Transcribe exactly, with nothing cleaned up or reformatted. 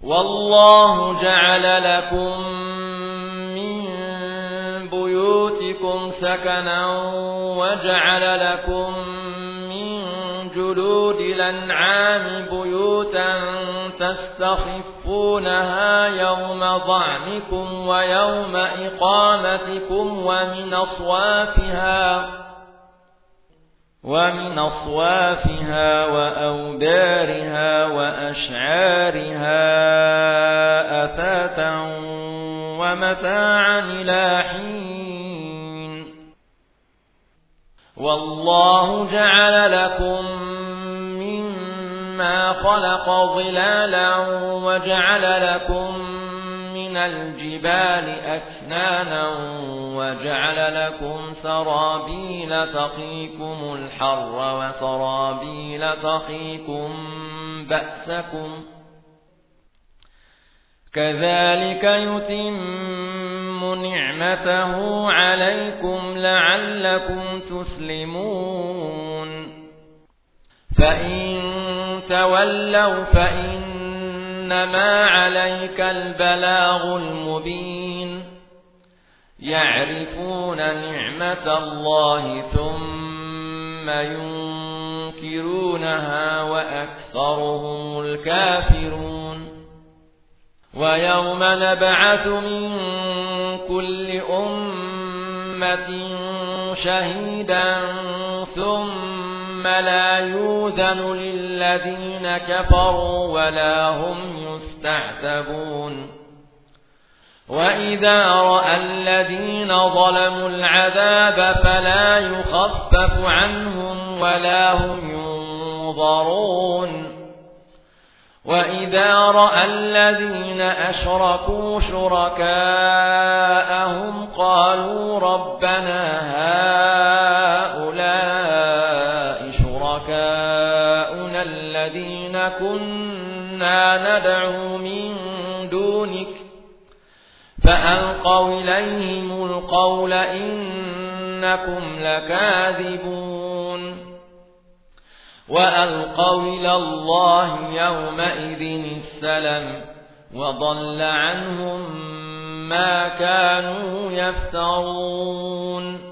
والله جعل لكم من بيوتكم سكنا وجعل لكم من جلود الأنعام بيوتا تستخفونها يوم ضعنكم ويوم إقامتكم ومن أصوافها ومن أصوافها وأوبارها وأشعارها أثاثا ومتاعا إلى حين والله جعل لكم مما خلق ظلالا وجعل لكم من الجبال أكنانا وجعل لكم سرابيل تقيكم الحر وسرابيل تقيكم بأسكم كذلك يتم نعمته عليكم لعلكم تسلمون فإن تولوا فإنما عليك البلاغ المبين يعرفون نعمة الله ثم ينكرونها وأكثرهم الكافرون ويوم نبعث من كل أمة شهيدا ثم لا يؤذن للذين كفروا ولا هم يستعتبون وإذا رأى الذين ظلموا العذاب فلا يخفف عنهم ولا هم ينظرون وإذا رأى الذين أشركوا شركاءهم قالوا ربنا هؤلاء شركاؤنا الذين كنا ندعو من دونك فألقوا إليهم القول إنكم لكاذبون وألقوا إلى الله يومئذ السلم وضل عنهم ما كانوا يفترون